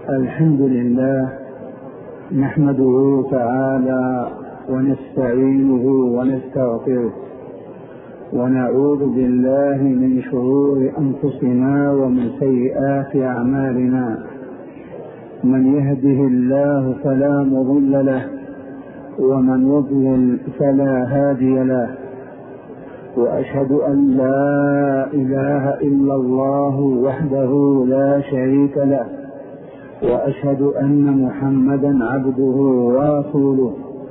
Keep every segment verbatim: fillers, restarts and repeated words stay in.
الحمد لله نحمده تعالى ونستعينه ونستغفره ونعوذ بالله من شرور أنفسنا ومن سيئات أعمالنا. من يهده الله فلا مضل له ومن يضلل فلا هادي له، وأشهد أن لا إله إلا الله وحده لا شريك له، وأشهد أن محمدا عبده ورسوله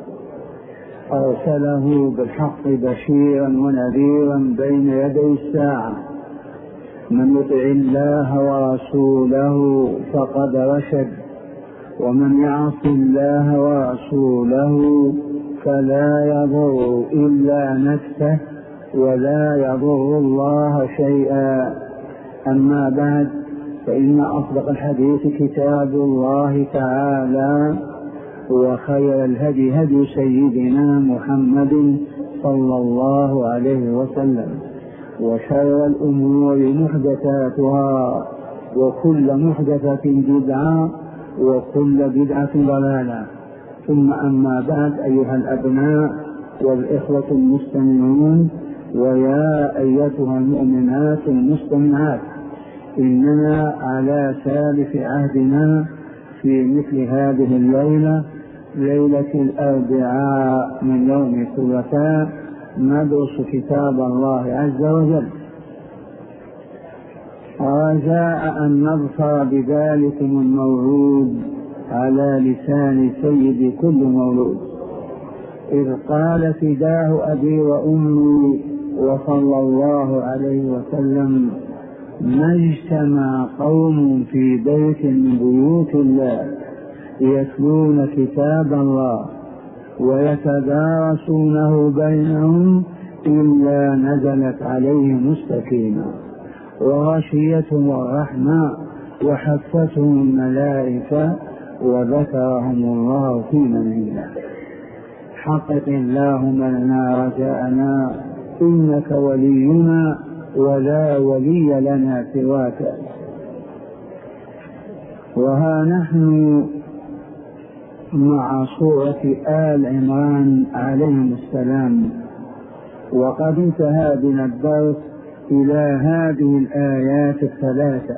أرسله بالحق بشيرا ونذيرا بين يدي الساعة. من يطع الله ورسوله فقد رشد، ومن يعص الله ورسوله فلا يضر إلا نفسه ولا يضر الله شيئا. أما بعد، فإن أصدق الحديث كتاب الله تعالى، وخير الهدي هدي سيدنا محمد صلى الله عليه وسلم، وشر الأمور محدثاتها، وكل محدثة بدعة، وكل بدعة ضلالة. ثم أما بعد، أيها الأبناء والإخوة المستمعون، ويا أيتها المؤمنات المستمعات، إننا على سالف عهدنا في مثل هذه الليلة، ليلة الأربعاء من يوم الثلاثاء، ندرس كتاب الله عز وجل، رجاء أن نظفر بذلكم المولود على لسان سيد كل مولود، إذ قال فداه أبي وأمي وصلى الله عليه وسلم: ما اجتمع قوم في بيت من بيوت الله يتلون كتاب الله ويتدارسونه بينهم إلا نزلت عليهم السكينة وغشيتهم الرحمة وحفتهم الملائكة وذكرهم الله في من عنده. حقق اللهم لنا رجاءنا، إنك ولينا ولا ولي لنا سواك. وها نحن مع سورة آل عمران عليهم السلام، وقد انتهى بنا الدرس إلى هذه الآيات الثلاثة،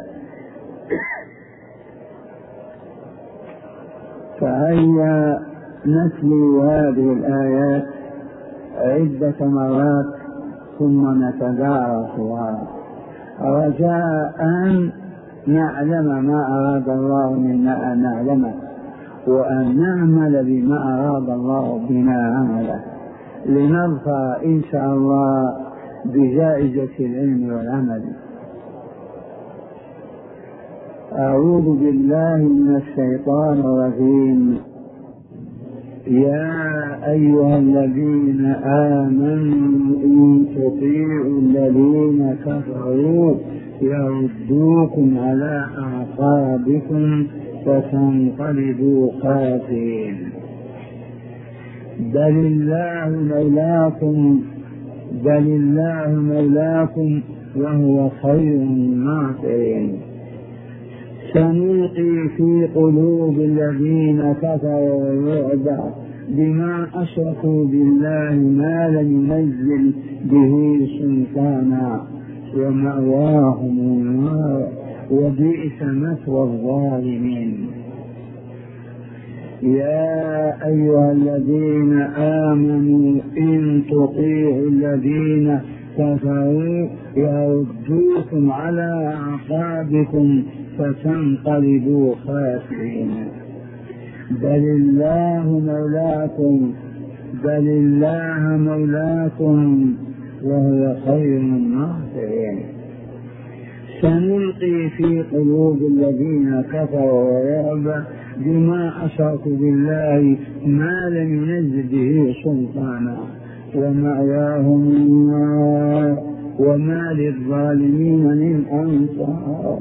فهيا نتلو هذه الآيات عدة مرات ثم نتدارسها، رجاء أن نعلم ما أراد الله منا أن نعلمه، وأن نعمل بما أراد الله بنا عمله، لنظفر إن شاء الله بجائزة العلم والعمل. أعوذ بالله من الشيطان الرجيم. يا أيها الذين آمنوا إن تطيعوا الذين كفروا يردوكم على أعقابكم فتنقلبوا خاسرين. بل الله مولاكم بل الله مولاكم وهو خير الناصرين. سنلقي في قلوب الذين كفروا الرعب بما أشركوا بالله ما لم ينزل به سلطانا ومأواهم النار وبئس مثوى الظالمين. يا أيها الذين آمنوا إن تطيعوا الذين كفروا يردوكم على أعقابكم فتنقلبوا خاسرين. بل الله مولاكم بل الله مولاكم وهو خير الناصرين. سنلقي في قلوب الذين كفروا الرعب بما أشركوا بالله ما لم ينزل به سلطانا ومأواهم النار وما للظالمين من أنصار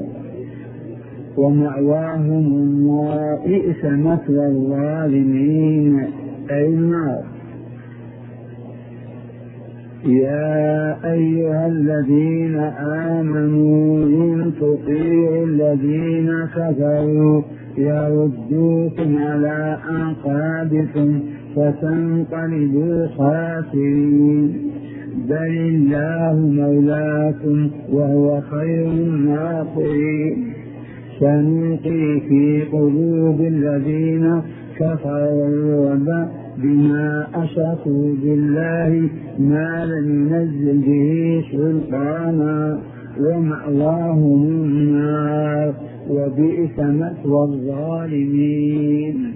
ومأواهم النار بئس مثوى الظالمين أي النار. يا أيها الذين آمنوا إن تطيعوا الذين كفروا يردوكم على أعقابكم فتنقلبوا خاسرين بل الله مولاكم وهو خير الناصرين سنلقي في قلوب الذين كفروا الرعب بما أشركوا بالله ما لم ينزل به سلطانا ومأواهم النار وبئس مثوى الظالمين.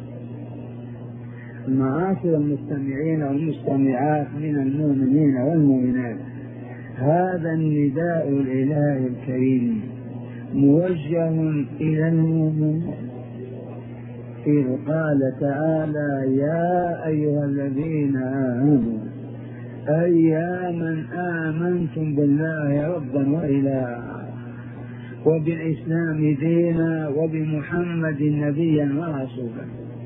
معاشر المستمعين والمستمعات من المؤمنين والمؤمنات، هذا النداء الإلهي الكريم موجه إلى المؤمنين، إذ قال تعالى يا أيها الذين آمنوا، أي يا من آمنتم بالله ربا وإلها وبالإسلام دينا وبمحمد نبيا ورسولا.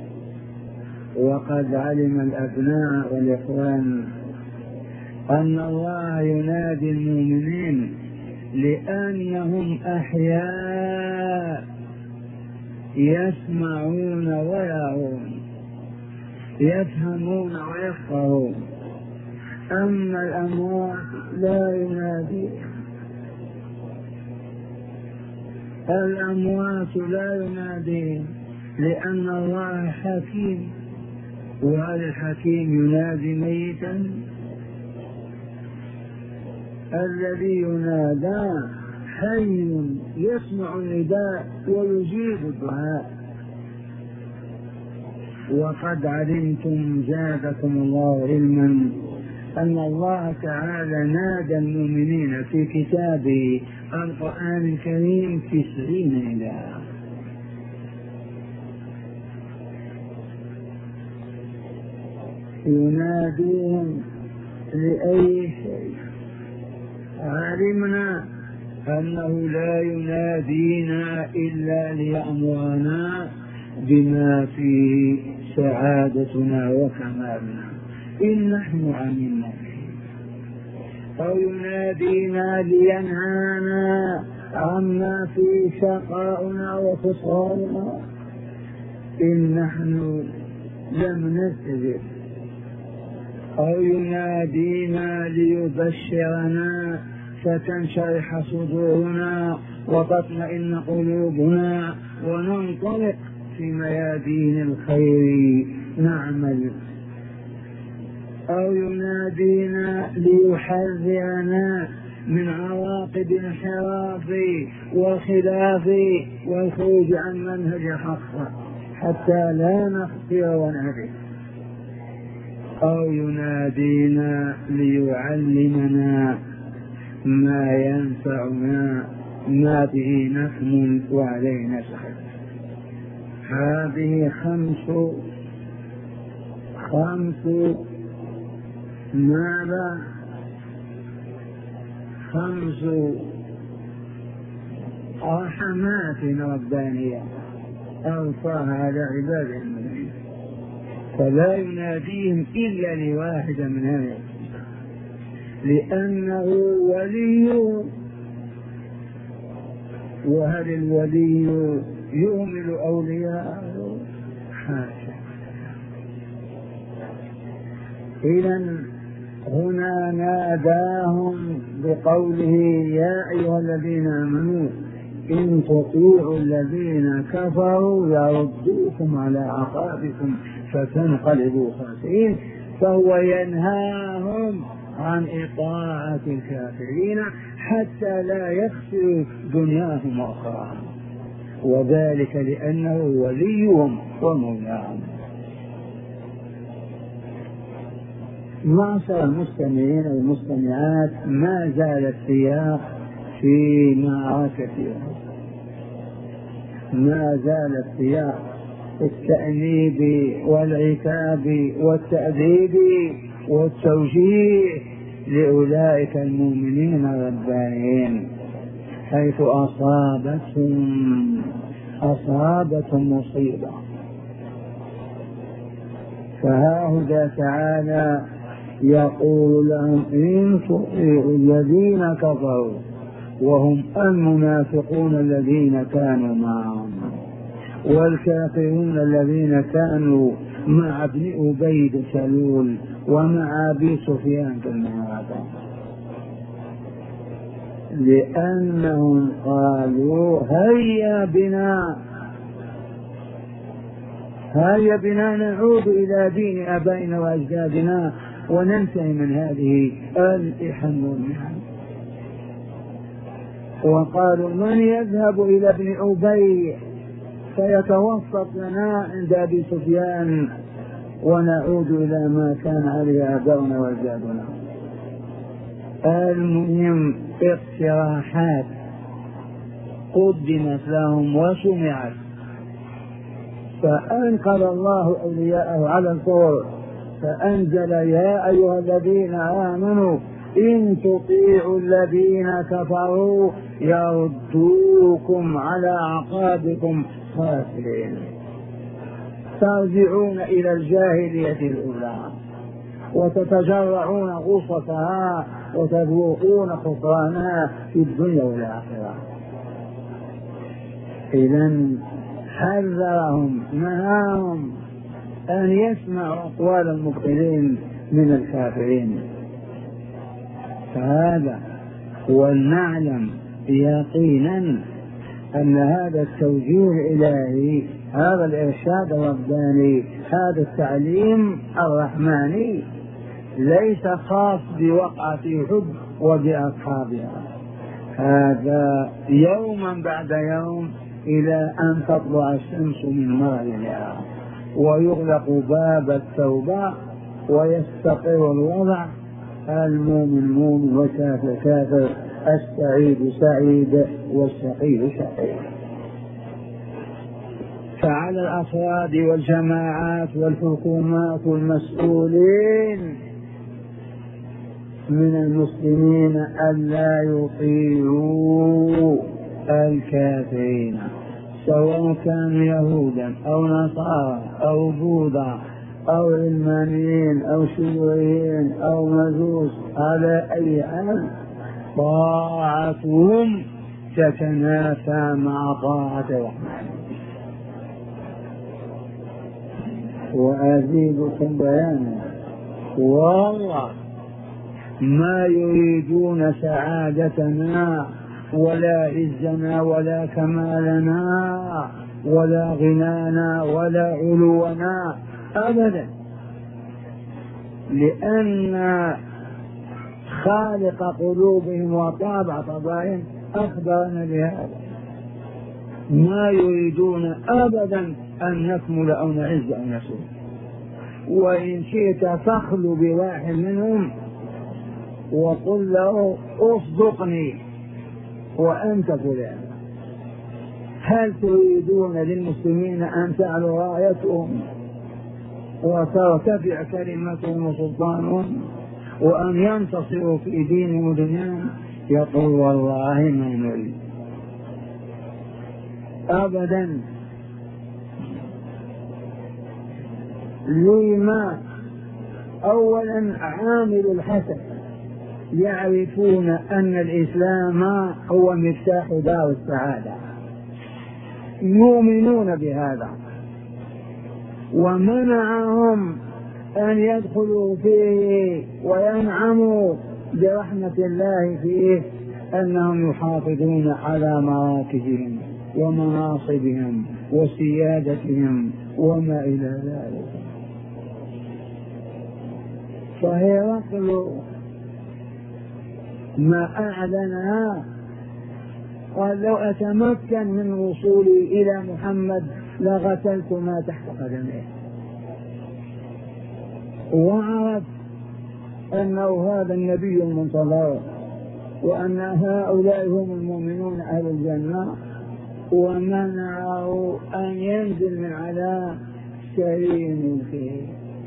وقد علم الأبناء والإخوان أن الله ينادي المؤمنين لأنهم أحياء يسمعون ويرون، يفهمون ويفقهون، أما الأموات لا ينادي، الأموات لا ينادي لأن الله حكيم، وهل الحكيم ينادي ميتا؟ الذي ينادى حي يسمع النداء ويجيب الدعاء. وقد علمتم زادكم الله علما أن الله تعالى نادى المؤمنين في كتابه القرآن الكريم تسعين نداء، يناديهم لأي شيء. علمنا أنه لا ينادينا إلا ليأمرنا بما فيه سعادتنا وكمالنا إن نحن عملنا به، أو ينادينا لينهانا عما فيه شقاؤنا وخسراننا إن نحن لم نستجب، أو ينادينا ليبشرنا فتنشرح صدورنا وتطمئن قلوبنا وننطلق في ميادين الخير نعمل، أو ينادينا ليحذرنا من عواقب الانحراف والخلاف والخروج عن منهج الحق حتى لا نخطئ ونهلك، أو ينادينا ليعلمنا ما ينفعنا ما به نكمل وعلينا سخط. هذه خمس خمس ماذا خمس رحمات ربانية أوصاها على عباده المؤمنين، فلا يناديهم إلا لواحد من هذه، لأنه ولي. وهل الولي يهمل أولياءه؟ حاشا. إذن هنا ناداهم بقوله يا أيها الذين آمنوا إن تطيعوا الذين كفروا يردوكم على أعقابكم فتنقلبوا خاسرين، فهو ينهاهم عن إطاعة الكافرين حتى لا يخسروا دنياهم وأخراهم، وذلك لأنه وليهم ومولاهم. معشر المستمعين والمستمعات، ما زال السياق في معركة أحد، ما زال السياق التأنيب والعتاب والتأديب والتوجيه لأولئك المؤمنين الربانيين، حيث أصابتهم أصابتهم مصيبة. فها هدى تعالى يقول لهم إن تطيعوا الذين كفروا، وهم المنافقون الذين كانوا معهم والكافرون الذين كانوا مع ابن أبي بن سلول ومع أبي سفيان في المعركة، لأنهم قالوا هيا بنا هيا بنا نعود إلى دين آبائنا وأجدادنا وننتهي من هذه الإحن والمحن. وقالوا من يذهب إلى ابن أبي فيتوسط لنا عند أبي سفيان ونعود إلى ما كان عليه آباؤنا وأجدادنا. المهم اقتراحات قدمت لهم وسمعت، فأنقذ الله أولياءه على الطور فأنزل يا أيها الذين آمنوا إن تطيعوا الذين كفروا يردوكم على أعقابكم خاسرين، ترجعون إلى الجاهلية الأولى وتتجرعون غصتها وتذوقون خسرانها في الدنيا والآخرة. إذن حذرهم نهاهم أن يسمعوا أقوال المبطلين من الكافرين. فهذا ولنعلم يقينا أن هذا التوجيه الإلهي، هذا الإرشاد الرباني، هذا التعليم الرحماني ليس خاص بوقعة أحد وبأصحابها، هذا يوما بعد يوم إلى أن تطلع الشمس من مغربها ويغلق باب التوبة ويستقر الوضع، المؤمن مؤمن والكافر كافر، السعيد سعيد والشقي شقي. فعلى الأفراد والجماعات والحكومات والمسؤولين من المسلمين ألا يطيعوا الكافرين سواء كانوا يهودا أو نصارى أو بوذا أو علمانيين أو شيوعيين أو مجوس، على أي حال طاعتهم تتنافى مع طاعة الرحمن. وأزيدكم بيانا والله ما يريدون سعادتنا ولا عزنا ولا كمالنا ولا غنانا ولا علونا أبدا، لأن خالق قلوبهم وطابع طبائعهم أخبرنا بهذا. ما يريدون أبدا أن نكمل أو نعز أو نسود، وإن شئت تخلو بواحد منهم وقل له أصدقني وأنت فلان، هل تريدون للمسلمين أن تعلو رايتهم وترتفع كلمتهم وسلطانهم وأن ينتصروا في دينهم ودنياهم؟ يقول والله ما نريد أبدا. لما؟ أولا عامل الحسن، يعرفون أن الإسلام هو مفتاح دار السعادة، يؤمنون بهذا، ومنعهم أن يدخلوا فيه وينعموا برحمة الله فيه أنهم يحافظون على مراكزهم ومناصبهم وسيادتهم وما إلى ذلك. فهرقل ما أعلنها قال لو أتمكن من وصولي إلى محمد لغسلت ما تحت قدميه، وعرف أنه هذا النبي المنتظر وأن هؤلاء هم المؤمنون أهل الجنة، ومنعه أن ينزل من على كريم فيه.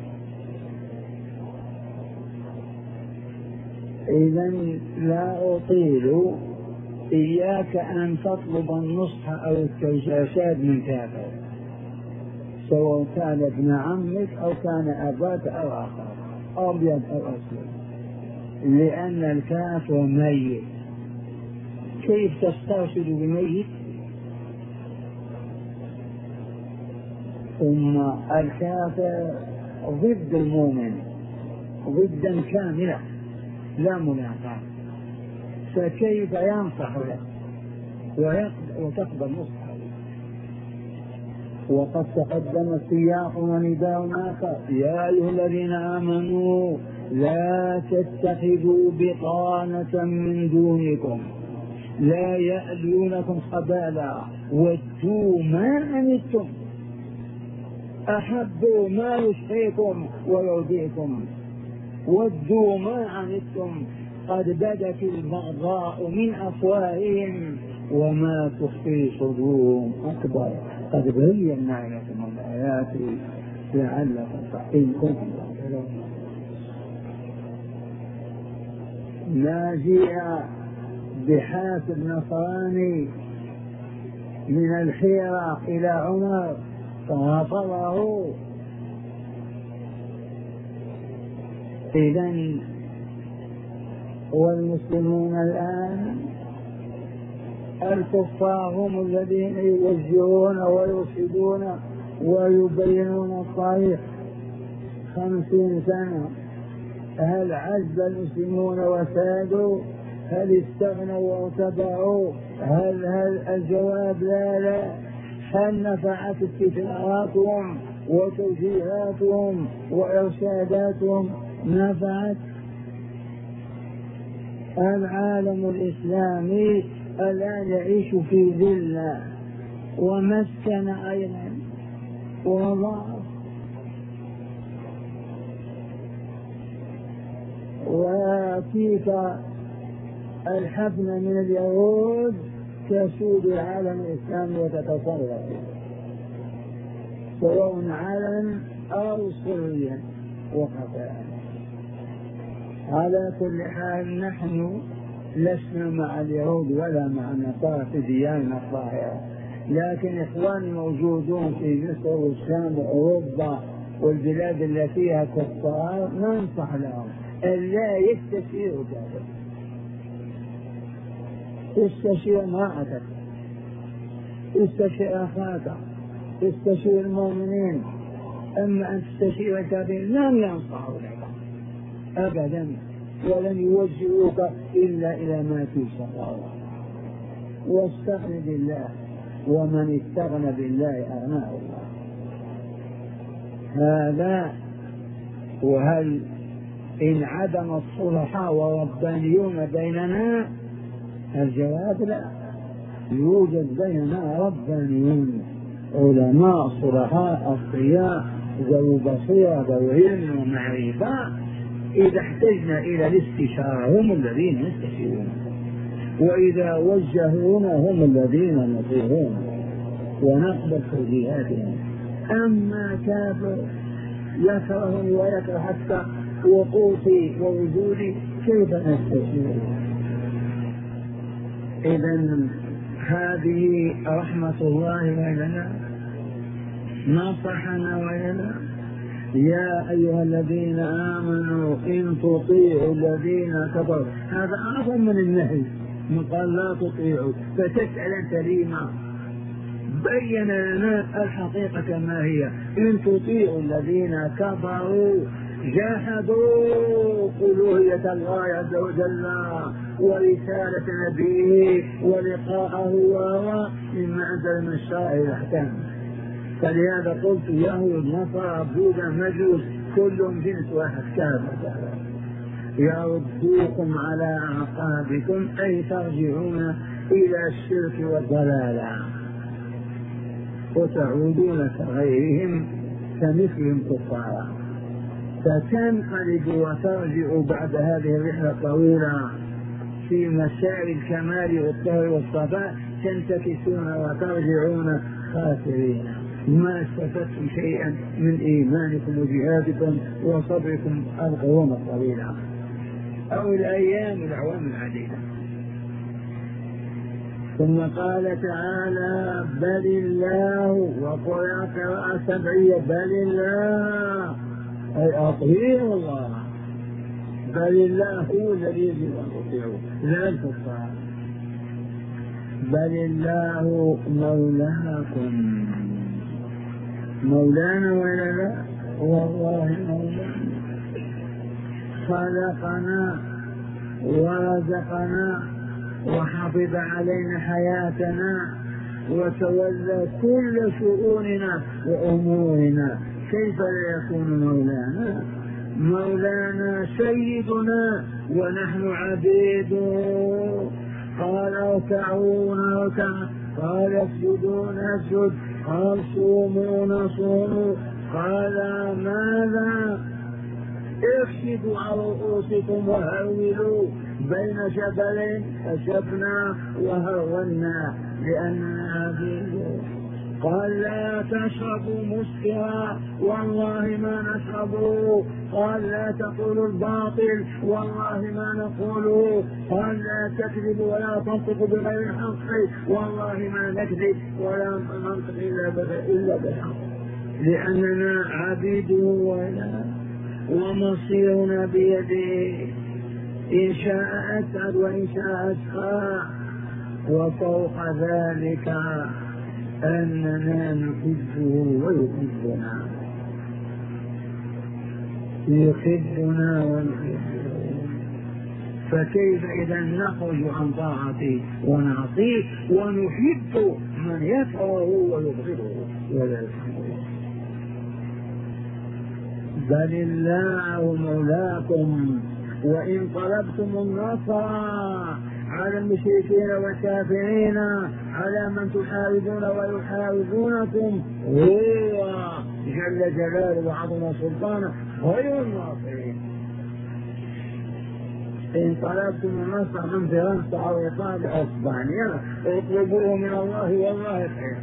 إذن لا أطيل، إياك أن تطلب النصح أو التجاشات من كافر، سواء كان ابن عمك أو كان أباك أو آخر، أبيض أو أسود، لأن الكافر ميت. كيف تسترشد بميت؟ ثم الكافر ضد المؤمن ضدا كاملا لا منافاة، فكيف ينصح له وتقبل نصحه؟ وقد تقدم السياق ونداء آخر: يا أيها الذين آمنوا لا تتخذوا بطانة من دونكم لا يألونكم خبالا ودوا ما عنتم أحبوا ما يشقيكم ويرضيكم، ودوا ما عنتم قد بدت البغضاء من أفواههم وما تخفي صدورهم أكبر. قد بينا لكم الآيات لعلكم إن كنتم تعقلون. ما جاء بحاسب نصراني من الحيرة إلى عمر فغفره. إذن والمسلمون الآن الكفار هم الذين يوجهون ويرشدون ويبينون الطريق. خمسين سنة هل عز المسلمون وسادوا؟ هل استغنوا وارتدعوا؟ هل هل الجواب لا لا. هل نفعت استشاراتهم وتوجيهاتهم وإرشاداتهم؟ نفعت. العالم الإسلامي الآن يعيش في ذلة ومسكن أيضا وضعف، ويأتيك الحفنة من اليهود تسود العالم الإسلامي وتتصرف سواء علنا أو سريا وخفاء. على كل حال نحن لسنا مع اليهود ولا مع النصارى في دياننا الظاهرة، لكن إخواني موجودون في مصر والشام وأوروبا والبلاد التي فيها كفار ننصح لهم ألا يستشيروا كافر، استشير امرأتك، استشير أخاك، استشير المؤمنين. أما أن تستشير الكافرين لن ينصحوا لك أبدا ولن يوجهوك إلا إلى ما في شرع. واستغن بالله، ومن استغنى بالله أغناه الله. هذا. وهل إن عدم الصلحاء وربانيون بيننا؟ الجواب لا، يوجد بيننا ربانيون علماء صلحاء أصفياء ذو بصيرة ذو علم ومعرفة. إذا احتجنا إلى الاستشارة هم الذين يستشيرون، وإذا وجهونا هم الذين نطيعون ونقبل توجيهاتهم. أما كافر يكرهني ويكره حتى وقوتي ووجودي كيف نستشير؟ إذن هذه رحمة الله لنا، نصحنا وينا: يا أيها الذين آمنوا إن تطيعوا الذين كفروا. هذا أعظم من النهي، من قال لا تطيعوا فتسأل أنت لما. بين لنا الحقيقة كما هي: إن تطيعوا الذين كفروا جاحدوا ألوهية الله عز وجل ورسالة نبيه ولقاءه وهو مما أنزل من الشرائع الأحكام. فلهذا قلت يهود نصارى بوذا مجوس كلهم جنس واحد كافر، يردوكم على أعقابكم أي ترجعون إلى الشرك والضلال وتعودون كغيرهم كمثلهم كفارا. فتنقلب وترجع بعد هذه الرحلة الطويلة في مسار الكمال والطهر والصفاء، تنتكسون وترجعون خاسرين، ما استفدتم شيئا من إيمانكم وجهادكم وصبركم القرون الطويلة أو الأيام الأعوام العديدة. ثم قال تعالى: بل الله، وقرأ قراءة سبعية: بل الله، أي أطيعوا الله بل الله هو الذي يجب أن تطيعوه لا الكفار. بل الله مولاكم، مولانا ولا لا؟ والله مولانا، خلقنا ورزقنا وحفظ علينا حياتنا وتولى كل شؤوننا وأمورنا، كيف لا يكون مولانا؟ مولانا سيدنا ونحن عبيده. قال اركعوا نركع، قال اسجدوا نسجد، قال صوموا نصوم، قال ماذا؟ ارشدوا على رؤوسكم وهرولوا بين جبلين فشبنا وهرولنا لأننا عبيد. قال لا تشربوا مسكرا، والله ما نشربه. قال لا تقولوا الباطل، والله ما نقوله. قال لا تكذبوا ولا تنطقوا بغير الحق، والله ما نكذب ولا ننطق إلا بالحق، لأننا عبيده ولا ومصيرنا بيده، إن شاء أسعد وإن شاء أشقى. وفوق ذلك أننا نحبه ويحبنا، يحبنا ونحبه، فكيف إذا نخرج عن طاعته ونعصيه ونحب من يكرهه ويبغضه ولا يحبه؟ بل الله مولاكم، وإن طلبتم النصر على المشركين والكافرين، على من تحاربون ويحاربونكم، هو جل جلاله وعظم سلطانه غير الناصرين. إن طلبتم النصر من فرنسا أو إيطاليا أو إسبانيا اطلبوه من الله والله خير.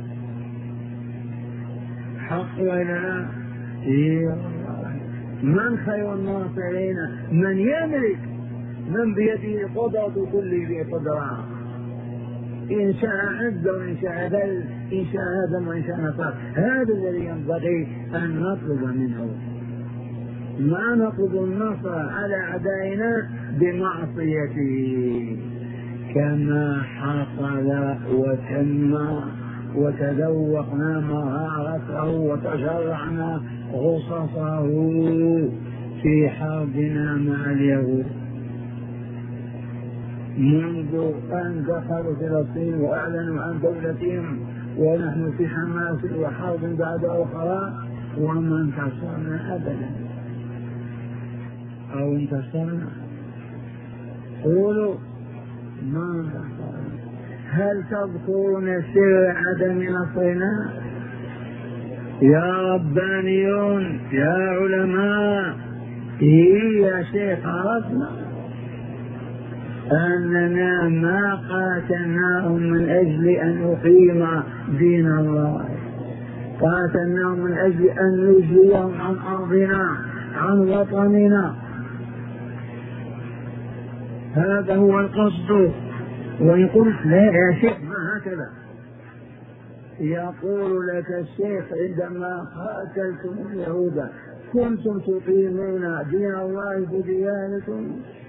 حق ولا لا؟ من خير الناصرين؟ من يملك، من بيده قدرة كل ذي قدرة، إن شاء عز وإن شاء ذل، إن شاء هدم وإن شاء نصر. هذا الذي ينبغي أن نطلب منه، ما نطلب النصر على أعدائنا بمعصيته، كما حصل وتم وتذوقنا مرارته وتجرعنا غصصه في حربنا مع اليهود منذ أن دخلوا فلسطين وأعلنوا عن دولتهم، ونحن في حماس وحرب بعد أخرى، وما انتصرنا أبدا. أو انتصرنا؟ قولوا ما انتصرنا. هل تذكرون سر عدم نصرنا؟ يا ربانيون يا علماء، إيه يا شيخ، عرفنا أننا ما قاتلناهم من أجل أن أقيم دين الله، قاتلناهم من أجل أن نجليهم عن أرضنا عن وطننا، هذا هو القصد. وإن قلت لا يا شيخ ما هكذا، يقول لك الشيخ عندما قاتلتم اليهود كنتم تقيمون دين الله بديانكم،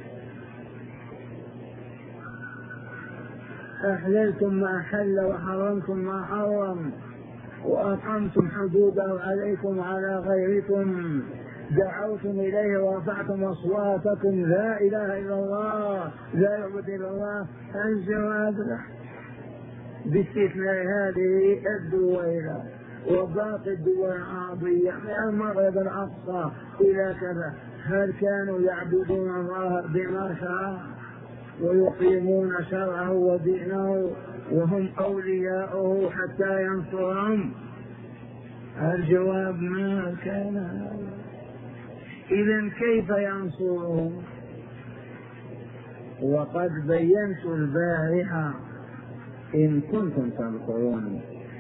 أحللتم ما حل وحرمتم ما حرم، وأقمتم حدوده عليكم على غيركم، دعوتم إليه ورفعتم أصواتكم لا إله إلا الله، لا يعبد إلا الله. الجواب لا، باستثناء هذه الدول وباقي الدول العربية من المغرب الأقصى إلى كذا، هل كانوا يعبدون الله بما شرع ويقيمون شرعه ودينه وهم أولياؤه حتى ينصرهم؟ الجواب ما كان هذا. إذن كيف ينصرهم؟ وقد بينت البارحة إن كنتم تذكرون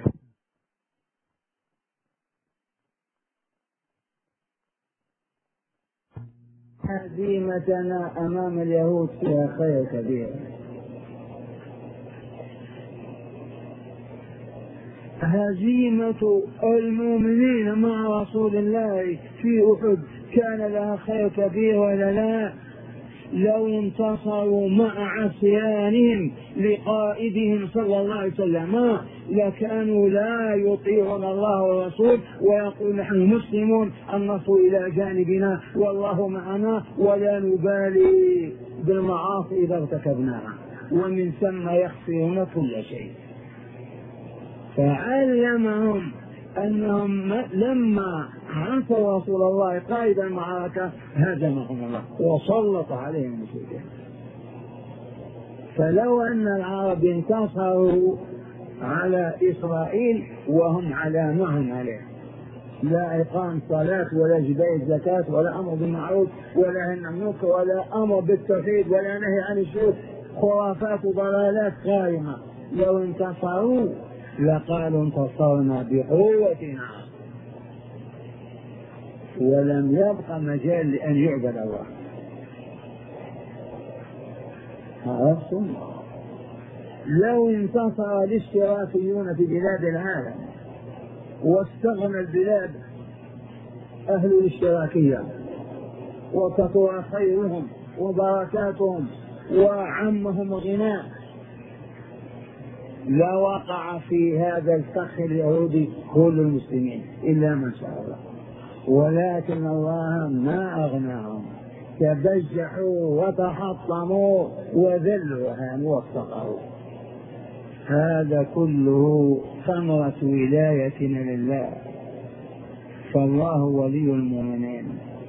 هزيمتنا أمام اليهود فيها خير كبير. هزيمة المؤمنين مع رسول الله في أحد كان لها خير كبير ولا لا؟ لو انتصروا مع عصيانهم لقائدهم صلى الله عليه وسلم لكانوا لا يطيعون الله والرسول ويقول نحن مسلمون، النصر إلى جانبنا والله معنا ولا نبالي بالمعاصي إذا ارتكبناها، ومن ثم يخسرون كل شيء. فعلمهم أنهم لما عصوا رسول الله قائد المعركة هزمهم الله وسلط عليهم المشركين. فلو أن العرب انتصروا على إسرائيل وهم على ما هم عليه، لا إقام صلاة ولا جباية زكاة ولا أمر بالمعروف ولا نهي عن المنكر ولا أمر بالتوحيد ولا نهي عن الشرك، خرافات وضلالات قائمة، لو انتصروا لقالوا انتصرنا بقوتنا ولم يبقى مجال لأن يعبد الله. عرفتم؟ لو انتصر الاشتراكيون في بلاد العالم واستغنى البلاد أهل الاشتراكية وكثر خيرهم وبركاتهم وعمهم غناء لا وقع في هذا الفخ اليهودي كل المسلمين إلا ما شاء الله، ولكن الله ما أغناهم، تبجحوا وتحطموا وذلوا وهانوا وافتقروا. هذا كله ثمرة ولايتنا لله، فالله ولي المؤمنين،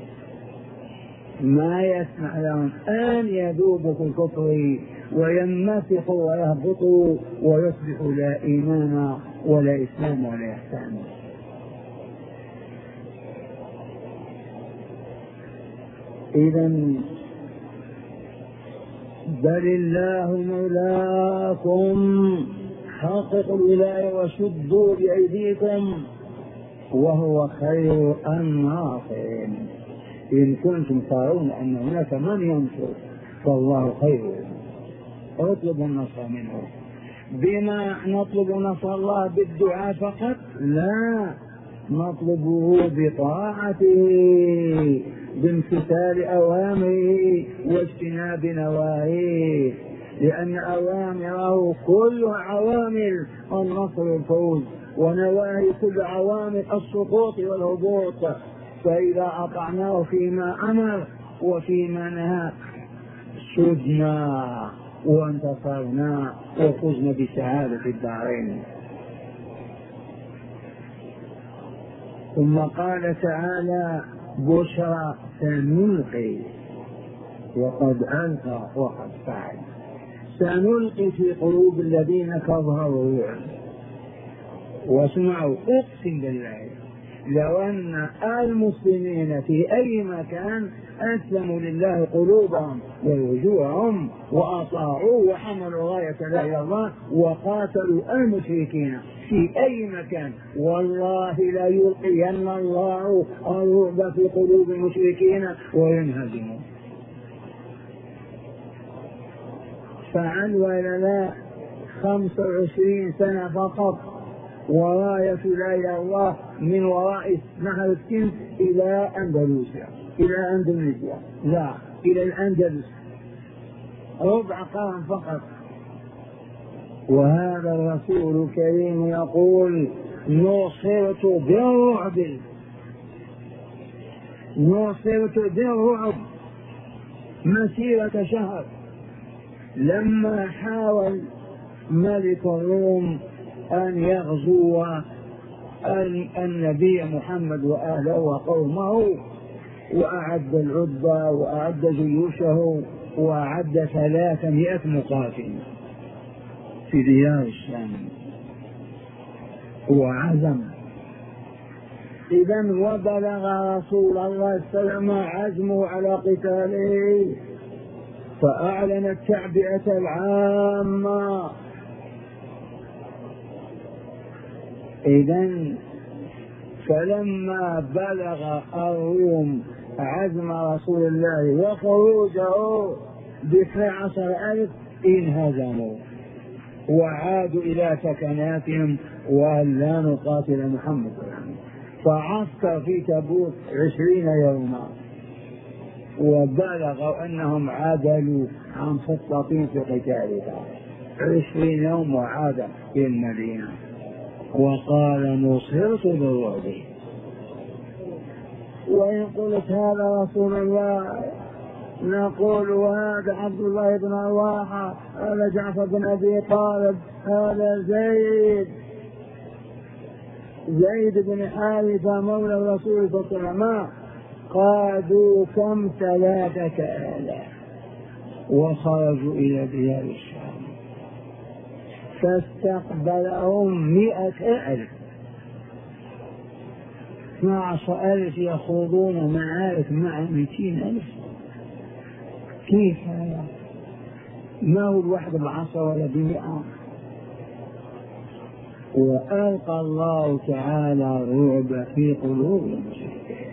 ما يسمح لهم أن يذوبوا في الكفر وينمسخوا ويهبطوا ويصبحوا لا إيمان ولا إسلام ولا إحسان. إذن بل الله مولاكم حققوا الولاية وشدوا بأيديكم وهو خير الناصرين. إن كنتم ترون أن هناك من ينصر فالله خير، اطلبوا النصر منه. بما نطلب نصر الله بالدعاء فقط؟ لا، نطلبه بطاعته بامتثال أوامره واجتناب نواهيه، لأن أوامره كلها عوامل النصر والفوز، ونواهي كل عوامل السقوط والهبوط. فإذا أطعناه فيما أمر وفيما نهى سدنا وانتصرنا وفزنا بسعادة الدارين. ثم قال تعالى بشرى سنلقي، وقد ألقى وقد فعل، سنلقي في قلوب الذين كفروا الرعب. واسمعوا، اقسم بالله لو أن المسلمين في أي مكان أسلموا لله قلوبهم ووجوههم وأطاعوا وحملوا غاية لا إله إلا الله وقاتلوا المشركين في أي مكان، والله لا يلقين الله الرعب في قلوب المشركين وينهزمون. فعل ولا لا؟ خمس وعشرين سنة فقط وراية لا إله إلا الله من وراء نهر السند إلى أندلسيا، إلى أندونيسيا، لا إلى الأندلس، ربع قرن فقط. وهذا الرسول الكريم يقول نصرت بالرعب، نصرت بالرعب مسيرة شهر، لما حاول ملك الروم أن يغزو النبي محمد وأهله وقومه، وأعد العدة وأعد جيوشه وأعد ثلاثمائة مقاتل في ديار الشام وعزم. إذن وبلغ رسول الله صلى الله عليه وسلم عزمه على قتاله، فأعلن التعبئة العامة. إذن فلما بلغ الروم عزم رسول الله وخروجه باثني عشر ألف انهزموا وعادوا إلى سكناتهم وأن لا نقاتل محمد. فعسكر في تبوك عشرين يوما، وبلغوا أنهم عدلوا عن خطتهم في قتالها عشرين يوم، وعاد في المدينة وقال نصرت بالرعب. وإن قلت هذا رسول الله نقول وهذا عبد الله بن رواحة، هذا جعفر بن أبي طالب، هذا زيد زيد بن حارثة مولى الرسول صلى الله عليه وسلم، قادوا كم ثلاثة آلاف وخرجوا إلى ديار الشام، فاستقبلهم مئة ألف، اثنى عشر ألف يخوضون معارك مع مئتين ألف. كيف هذا؟ ما هو الواحد بعشرة ولا بمئة. وألقى الله تعالى الرعب في قلوب المشركين،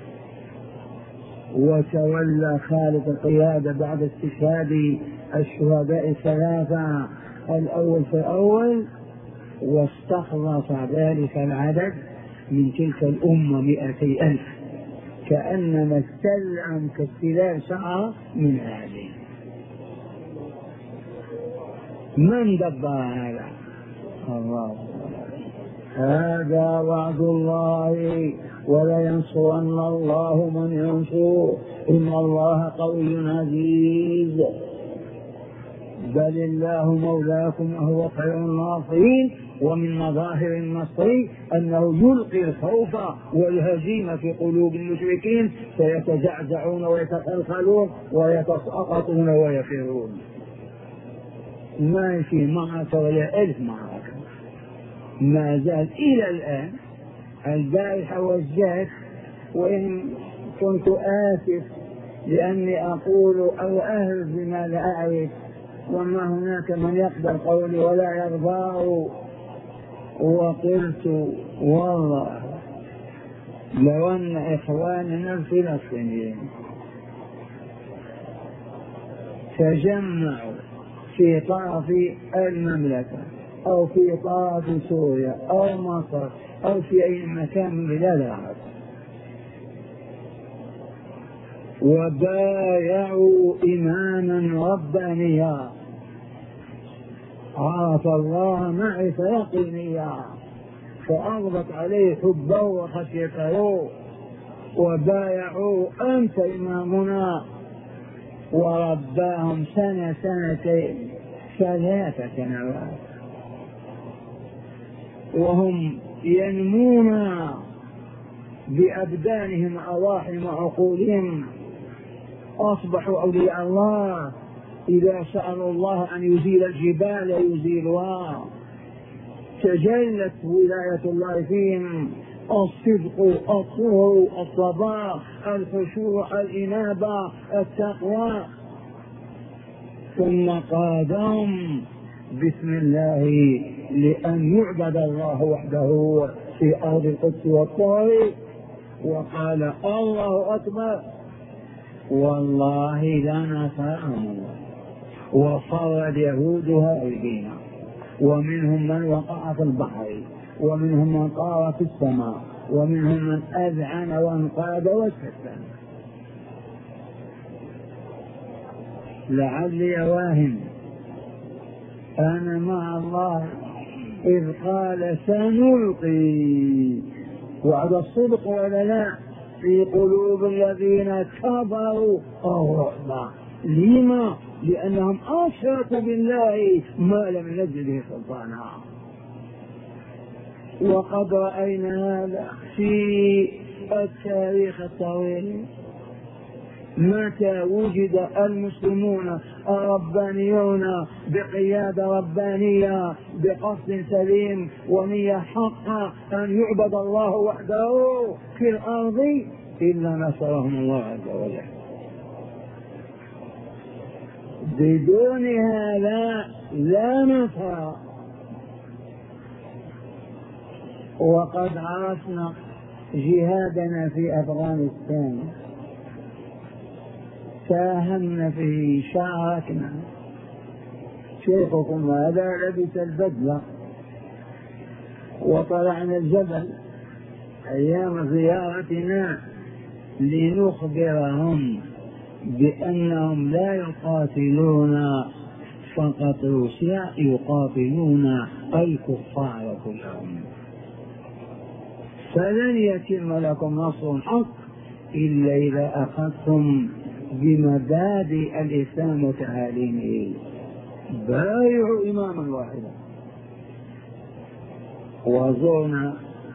وتولى خالد القيادة بعد استشهاد الشهداء الثلاثة الأول في الأول، واستخلص ذلك العدد من تلك الأمة مئتي ألف، كأنما استلعم كاستلال شعر من هذه. من دبر هذا؟ الله. هذا وعد الله ولينصرن الله من ينصر إن الله قوي عزيز. بل الله مولاكم وهو خير الناصرين. ومن مظاهر النصر أنه يلقي الخوف والهزيمة في قلوب المشركين، فيتزعزعون ويتخلخلون ويتساقطون ويفرون. ما في معركة ولا ألف معركة، ما زال إلى الآن. البارحة وجهت، وإن كنت آسف لأني أقول أو أهرب بما لا أعرف، وما هناك من يقبل قولي ولا يرضاه، وقلت والله لو أن إخواننا في فلسطين تجمعوا في طرف المملكة أو في طرف سوريا أو مصر أو في أي مكان من بلاد العرب وبايعوا إماما ربانيا عرف الله معرفة يقينية فأغضت عليه حبه وخشيته، وبايعوا أنت إمامنا، ورباهم سنة سنتين ثلاثة سنوات، وهم ينمون بأبدانهم أرواحهم وعقولهم، أصبحوا أولياء الله. إذا سألوا الله أن يزيل الجبال يزيلها. تجلت ولاية الله فيهم، الصدق، الطهر، الصباح، الخشوع، الإنابة، التقوى. ثم قادهم بسم الله لأن يعبد الله وحده في أرض القدس والطهر، وقال الله أكبر والله لا نصرهم، وصار اليهود هاربين، ومنهم من وقع في البحر، ومنهم من طار في السماء، ومنهم من أذعن وانقاد واستسلم. لعلي واهم أنا مع الله إذ قال سنلقي وعد الصدق ولا لا في قلوب الذين كفروا الرعب. لما؟ لأنهم أشركوا بالله ما لم ينزل به سلطانا. وقد رأينا هذا في التاريخ الطويل، متى وجد المسلمون الربانيون بقيادة ربانية بقصد سليم ونية حقة أن يعبد الله وحده في الأرض إلا نصرهم الله عز وجل. بدون هذا لا نصر. وقد عرفنا جهادنا في أفغانستان، ساهمنا فيه، شاركنا. شيخكم هذا لبس البدلة وطلعنا الجبل أيام زيارتنا لنخبرهم بأنهم لا يقاتلون فقط روسيا، يقاتلون الكفار كلهم. فلن يتم لكم نصر حق إلا إذا أخذتم بمبادئ الإسلام وتعاليمه. بايعوا إماما واحدا. وزرنا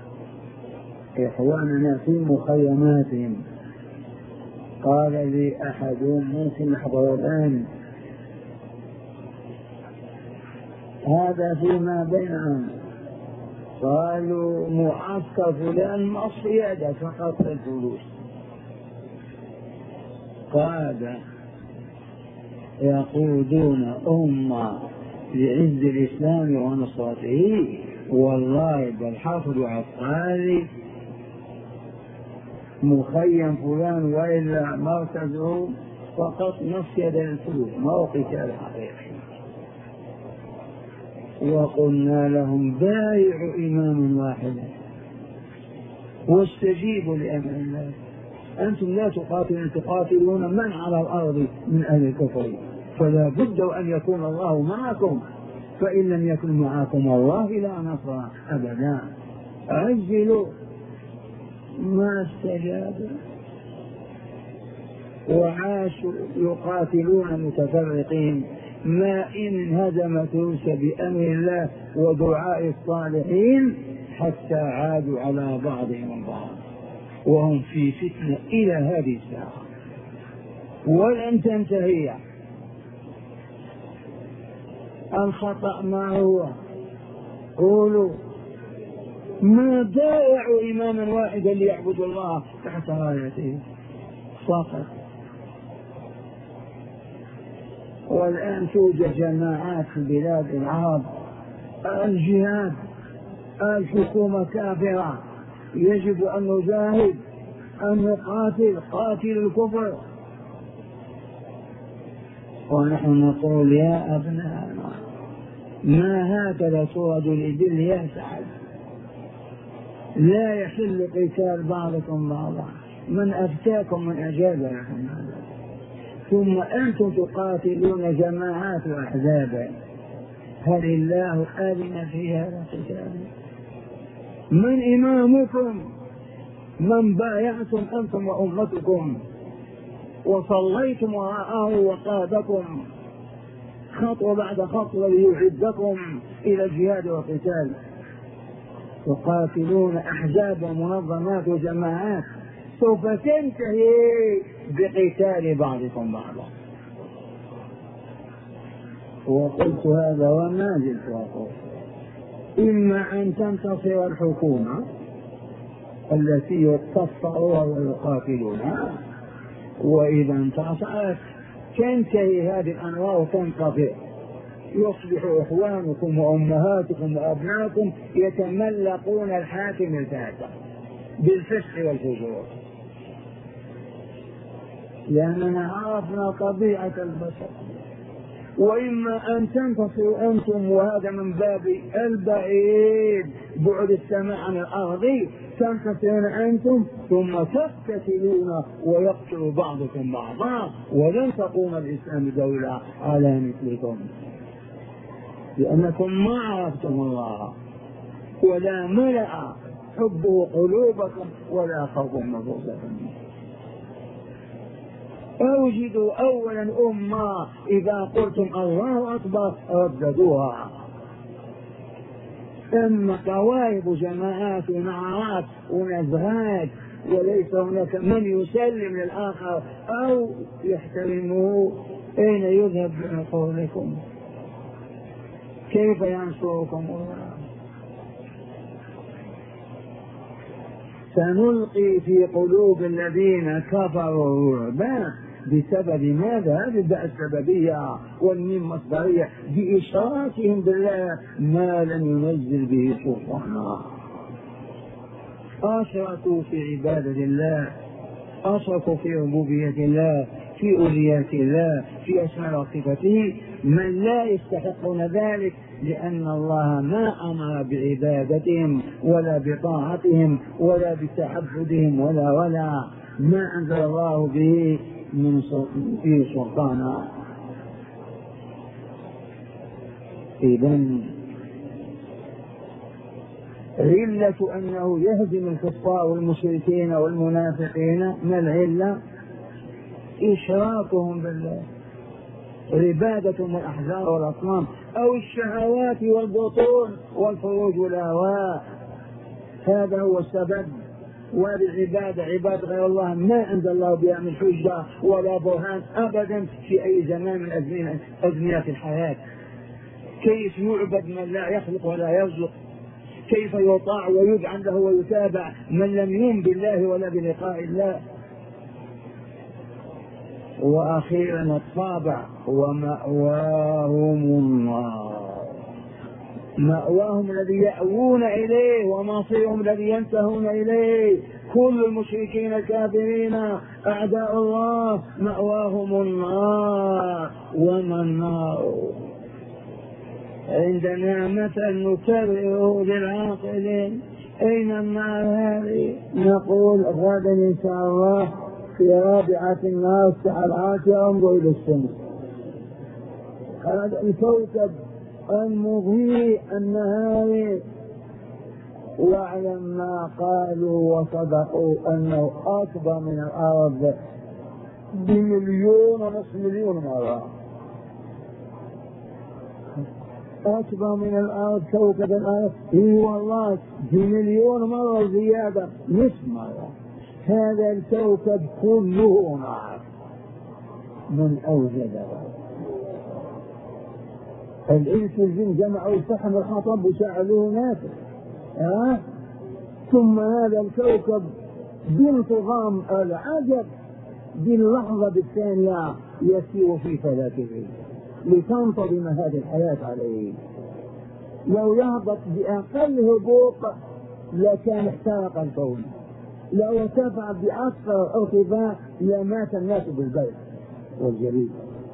إخواننا في مخيماتهم، قال لي أحدهم ممكن نحضر الآن، هذا فيما بينهم، قالوا معسكر فلان مصيدة فقط الفلوس، قال يقودون أمة لعز الإسلام ونصرته، والله بل حافظوا عقالي مخيم فلان وإلا مركزه فقط مصيدة الفلوس، ما هو قتال حقيقي. وقلنا لهم بايعوا إماما واحدا واستجيبوا لأمر الله. أنتم لا تقاتلون، تقاتلون من على الأرض من أهل الكفر، فلا بد أن يكون الله معكم، فإن لم يكن معكم الله لا نصر أبدا. عجلوا، ما استجابوا وعاشوا يقاتلون متفرقين، ما إن هزمت روسيا بأمر الله ودعاء الصالحين حتى عادوا على بعضهم البعض، وهم في فتنة إلى هذه الساعة ولن تنتهي. الخطأ ما هو؟ قولوا ما بايعوا إماما واحدا ليعبدوا الله تحت رايته فقط. والآن توجد جماعات في بلاد العرب، الجهاد، الحكومة كافرة، يجب أن نجاهد، أن نقاتل، قاتل الكفر. ونحن نقول يا أبناءنا ما هكذا تورد الإبل يا سعد، لا يحل قتال بعضكم بعضا، من أفتاكم من أجاب لكم هذا؟ ثم أنتم تقاتلون جماعات وأحزابا، هل الله آذن في هذا القتال؟ من إمامكم؟ من بايعتم أنتم وأمتكم وصليتم وراءه وقادكم خطوة بعد خطوة ليعدكم إلى الجهاد والقتال؟ تقاتلون أحزاب ومنظمات وجماعات سوف تنتهي بقتال بعضكم بعضا. وقلت هذا وما زلت أقول، إما أن تنتصر الحكومة التي يتصفرها ويقاتلونها، وإذا انتصرت تنتهي هذه الأنوار وتنقطع، يصبح إخوانكم وأمهاتكم وأبنائكم يتملقون الحاكم الفاسق بالفسق والفجور، لأننا عرفنا طبيعة البشر. وإما أن تنتصروا أنتم، وهذا من باب البعيد بعد السماء عن الأرض، تنتصرون أنتم ثم تقتتلون ويقتل بعضكم بعضا، ولن تقوم الإسلام دولة على مثلكم، لأنكم ما عرفتم الله ولا ملأ حبه قلوبكم ولا خوف نفوسكم. أوجدوا أولا أمة إذا قلتم الله أكبر رددوها، أما قوائب جماعات ونعرات ونزهات وليس هناك من يسلم للآخر أو يحترمه، أين يذهب بعقولكم؟ كيف ينصركم الله؟ سنلقي في قلوب الذين كفروا رعبا بسبب ماذا؟ هذه السببية والميم مصدرية، بإشراكهم بالله ما لم ينزل به سلطانا. أشركوا في عبادة الله، أشركوا في ربوبية الله، في ألوهيات الله في أسماء وصفاته من لا يستحقون ذلك، لأن الله ما أمر بعبادتهم ولا بطاعتهم ولا بتعبدهم ولا ولا ما أنزل الله به من في سلطانا. إذن علة أنه يهزم الكفار والمشركين والمنافقين ما العلة؟ إشراكهم بالله، عبادتهم الأحجار والأصنام أو الشهوات والبطون والفروج والأهواء، هذا هو السبب. والعبادة عباد غير الله ما أنزل الله بها من حجة ولا برهان أبدا في أي زمان من أزمنة الحياة. كيف يعبد من لا يخلق ولا يرزق؟ كيف يطاع ويدعم له ويتابع من لم يؤمن بالله ولا بلقاء الله؟ وأخيرا الطابع ومأواهم النار، مأواهم الذي يأوون إليه ومصيرهم الذي ينتهون إليه. كل المشركين الكافرين أعداء الله مأواهم النار. وما النار؟ عندنا مثل نكرره للعاقلين، أين النار هذه؟ نقول غدا إن شاء الله في رابعة النار الساعة العاشرة انظر إلى الشمس، هذا الكوكب المضيء النهاري، واعلم ما قالوا وصدقوا أنه أكبر من الأرض بمليون ونصف مليون مرة، أكبر من الأرض كوكب الأرض إي والله بمليون مرة زيادة نصف مرة. هذا الكوكب كله نار من أوجده. الإنس والجن جمعوا الفحم الحطب وشعلوه نافع، أه؟ ثم هذا الكوكب بانتظام العجب باللحظة بالثانية يسير في فلكه لتنتظم هذه الحياة عليه. لو يهبط بأقل هبوط لكان احترق الكون، لو ارتفع بأكثر ارتفاع لمات الناس بالبرد والجليد.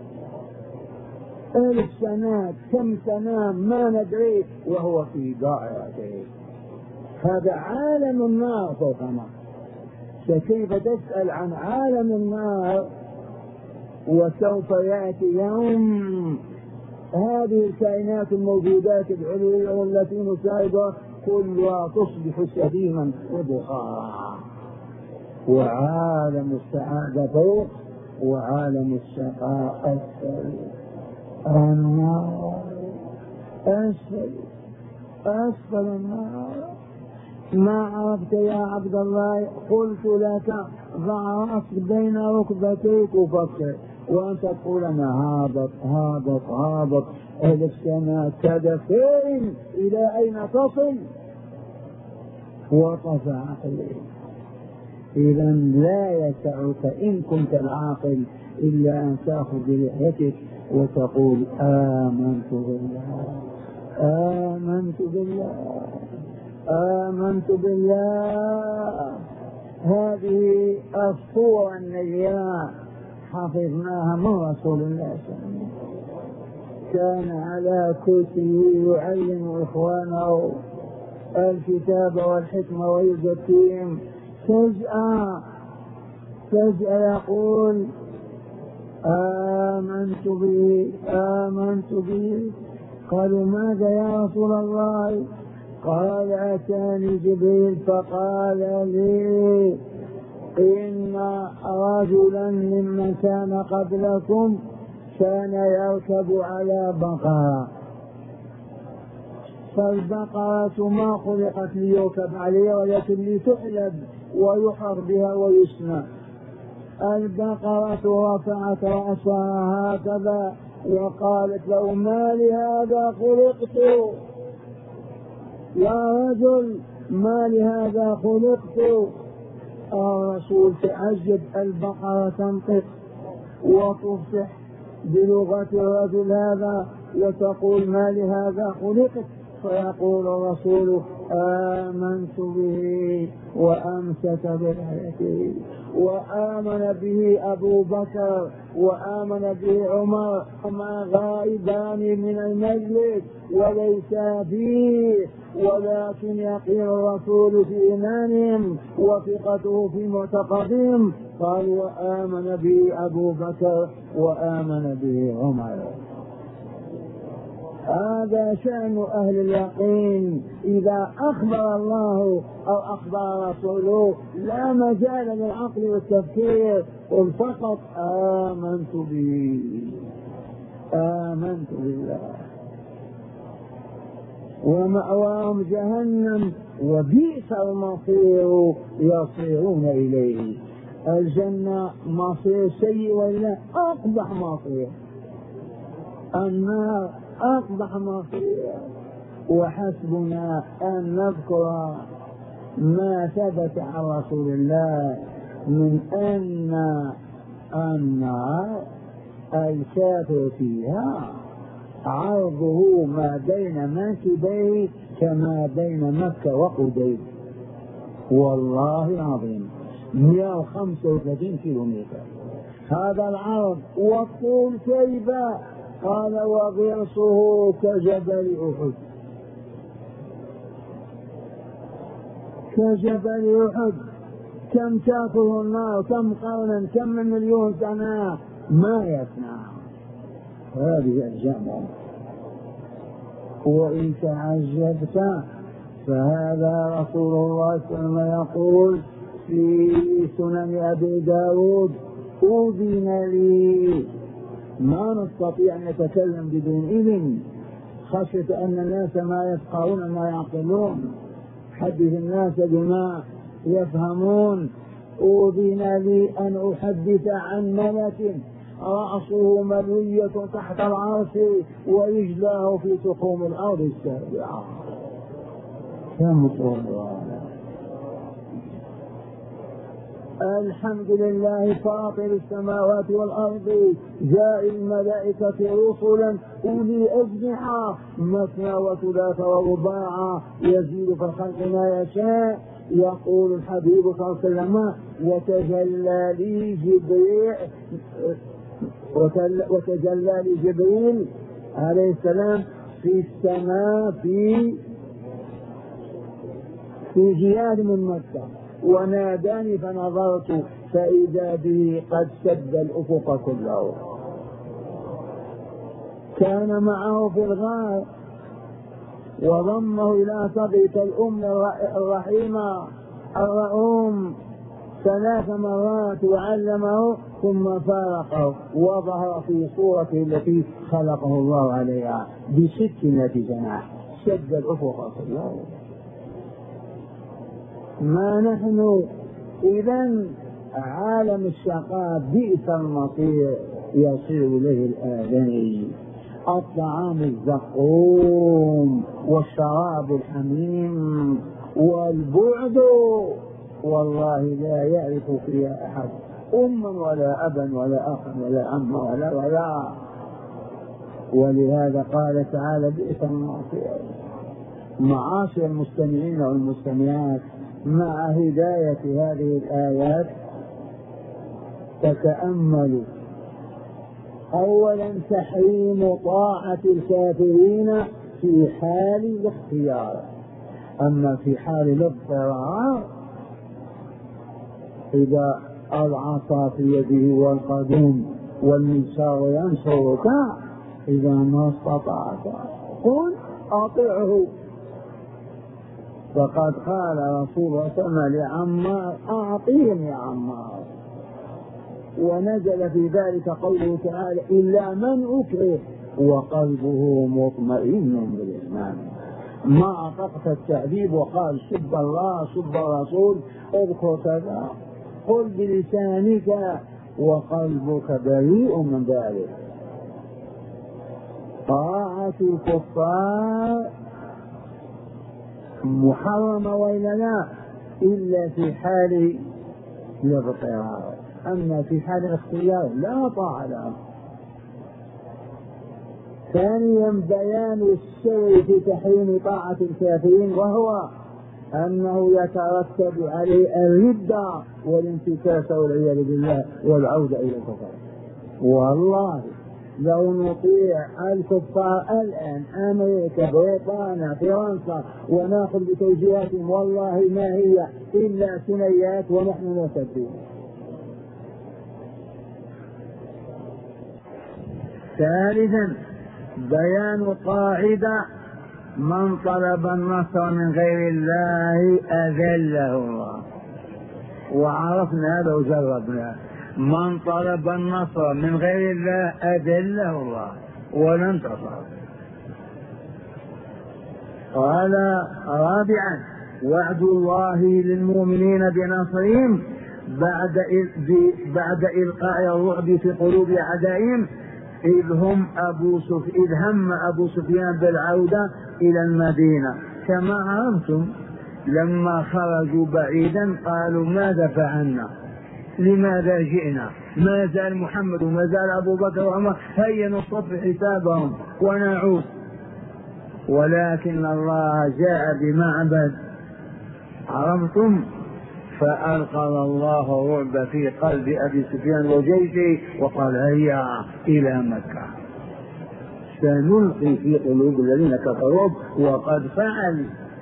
ألف سنة كم سنة ما ندري وهو في دائرته. هذا عالم النار فوقنا، فكيف تسأل عن عالم النار؟ وسوف يأتي يوم هذه الكائنات الموجودات العلوية والتي نشاهدها كلها تصبح سليما وبخارا، وعالم السعادة فوق وعالم الشقاء أسفل. النار أسفل أسفل النار. ما عرفت يا عبد الله؟ قلت لك ضع رأسك بين ركبتيك وفكر، وأنت تقول أنا هابط هابط هابط ألف سنة كذا، فين إلى أين تصل؟ وطفى عقلي. إذا لا يسعك إن كنت العاقل إلا أن تأخذ بلحيتك وتقول آمنت بالله آمنت بالله آمنت بالله. هذه الصورة النجاة حفظناها من رسول الله صلى الله عليه وسلم، كان على كرسيه يعلم إخوانه الكتاب والحكمة ويزكيهم. فجأة فجأة يقول آمنت به آمنت به. قالوا ماذا يا رسول الله؟ قال أتاني جبريل فقال لي إن رجلا ممن كان قبلكم كان يركب على بقرة، فالبقرة ما خلقت ليركب عليها ولكن لتحلب ويحر بها ويسمى. البقرة رفعت رأسها هكذا وقالت له ما لهذا خلقت يا رجل، ما لهذا خلقت؟ الرسول تعجب، البقرة تنطق وتفصح بلغة الرجل هذا وتقول ما لهذا خلقت، فيقول الرسول آمنت به وأمسك بلحيته، وآمن به أبو بكر وآمن به عمر، هما غائبان من المجلس وليس فيه، ولكن يقين الرسول في إيمانهم وثقته في معتقدهم. قال وآمن به أبو بكر وآمن به عمر. هذا شأن أهل اليقين، إذا أخبر الله أو أخبر رسوله لا مجال للعقل والتفكير، قل فقط آمنت به، آمنت بالله. ومأواهم جهنم وبئس المصير يصيرون إليه. الجنة مصير سيء ولا أقبح مصير، النار أقبح مصير. وحسبنا أن نذكر ما ثبت عن رسول الله من أن النار الكافر فيها عرضه ما بين منكبيه كما بين مكة وقديد، والله العظيم مئة وخمسة وثلاثين كيلومتر هذا العرض. والطول كيف؟ قال وغرسه كجبل أحد، كجبل أحد. كم تأكله النار، كم قرنا، كم من مليون سنة ما يفنى. هذه الجنة. وإن تعجبت فهذا رسول الله صلى الله عليه وسلم يقول في سنن أبي داود أذن لي، ما نستطيع أن نتكلم بدون إذن خشية أن الناس ما يفقهون ما يعقلون. حدث الناس بما يفهمون. أذن لي أن أحدث عن ملك رأسه ملوية تحت العرش ويجلاه في تخوم الأرض السابعة. كم الله. الحمد لله فاطر السماوات والأرض جاء الملائكة رسلا أولي أجنحة مثنى وثلاث ورباع يزيد في الخلق ما يشاء. يقول الحبيب صلى الله عليه وسلم وتجلى لي جبريل وتجلى لي جبريل عليه السلام في السماء في في جياد من مكة وناداني فنظرت فإذا به قد سد الأفق كله. كان معه في الغار وضمه إلى صدرة الأم الرحيمة الرؤوم ثلاث مرات وعلمه ثم فارقه وظهر في صورته التي خلقه الله عليها بستمائة جناح، سد الأفق كله. ما نحن إذن عالم الشقاء بئس المصير يصير إليه الآدمي. الطعام الزقوم والشراب الحميم والبعد والله لا يعرف فيها أحد أما ولا أبا ولا أخا ولا أم ولا ولا. ولهذا قال تعالى بئس المصير. معاشر المستمعين والمستمعات، مع هداية هذه الآيات تتأملوا أولا تحريم طاعة الكافرين في حال الاختيار، أما في حال الاضطرار إذا العصا في يده والقدوم والمنشار ينصرك إذا ما استطعت قل أطيعه. فقد قال رسول الله صلى الله عليه وسلم لعمار أعطيهم يا عمار. ونزل في ذلك قوله تعالى إلا من أكره وقلبه مطمئن بالإيمان. ما أطقت التعذيب وقال سب الله سب الرسول اذكر كذا، قل بلسانك وقلبك بريء من ذلك. طاعة الكفار محرمة وإلا لا إلا في حال الاضطرار، أما في حال الاختيار لا طاعة لهم. ثانيا بيان السر في تحريم طاعة الكافرين، وهو أنه يترتب عليه الردة والانتكاس والعياذ بالله والعودة إلى الكفر. والله لو نطيع الكفار الآن أمريكا بريطانيا فرنسا ونأخذ بتوجيهاتهم والله ما هي إلا ثنيات ونحن نسدد. ثالثا بيان قاعدة: من طلب النصر من غير الله أذله الله. وعرفنا هذا وجربنا، من طلب النصر من غير الله أذله الله ولا انتصر. قال رابعا: وعد الله للمؤمنين بنصرهم بعد بعد إلقاء الرعب في قلوب أعدائهم إذ هم أبو سف... إذ هم أبو سفيان بالعودة إلى المدينة. كما عرفتم لما خرجوا بعيدا قالوا ماذا فعلنا؟ لماذا جئنا؟ ما زال محمد وما زال أبو بكر وعمر، هيا نصفي حسابهم ونعود. ولكن الله جاء بمعبد، عرفتم، فألقى الله الرعب في قلب أبي سفيان وجيشه وقال هيا إلى مكة، سنلقي في قلوب الذين كفروا، وقد فعل.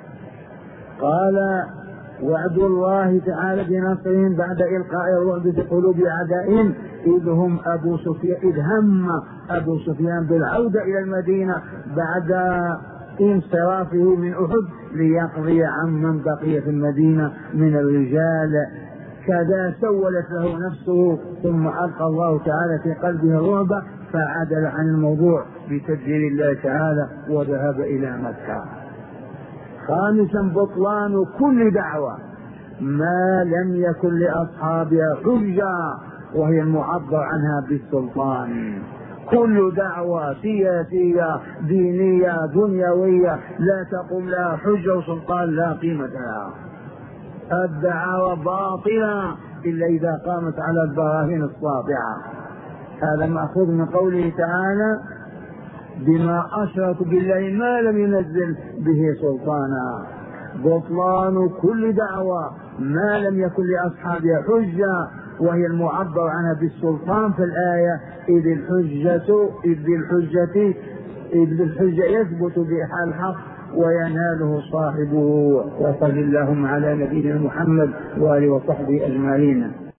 قال: وعد الله تعالى بنصرهم بعد إلقاء الرعب في قلوب أعدائهم إذ هم أبو سفيان إذ هم أبو سفيان بالعودة إلى المدينة بعد انصرافه من أحد ليقضي عمن بقي في المدينة من الرجال. كذا سولت له نفسه، ثم ألقى الله تعالى في قلبه الرعب فعدل عن الموضوع بتدبير الله تعالى وذهب إلى مكة. خامسا: بطلان كل دعوة ما لم يكن لأصحابها حجة وهي المعبر عنها بالسلطان. كل دعوة سياسية دينية دنيوية لا تقوم لها حجة وسلطان لا قيمة لها. الدعوة باطلة إلا إذا قامت على البراهين الساطعة. هذا مأخوذ من قوله تعالى: بما أشركوا بالله ما لم ينزل به سلطانا. بطلان كل دعوة ما لم يكن لأصحابها حجة وهي المعبر عنها بالسلطان في الآية: إذ الحجة إذ بالحجة إذ بالحجة يثبت بها الحق ويناله صاحبه. وصل اللهم على نبينا محمد وآله وصحبه أجمعين.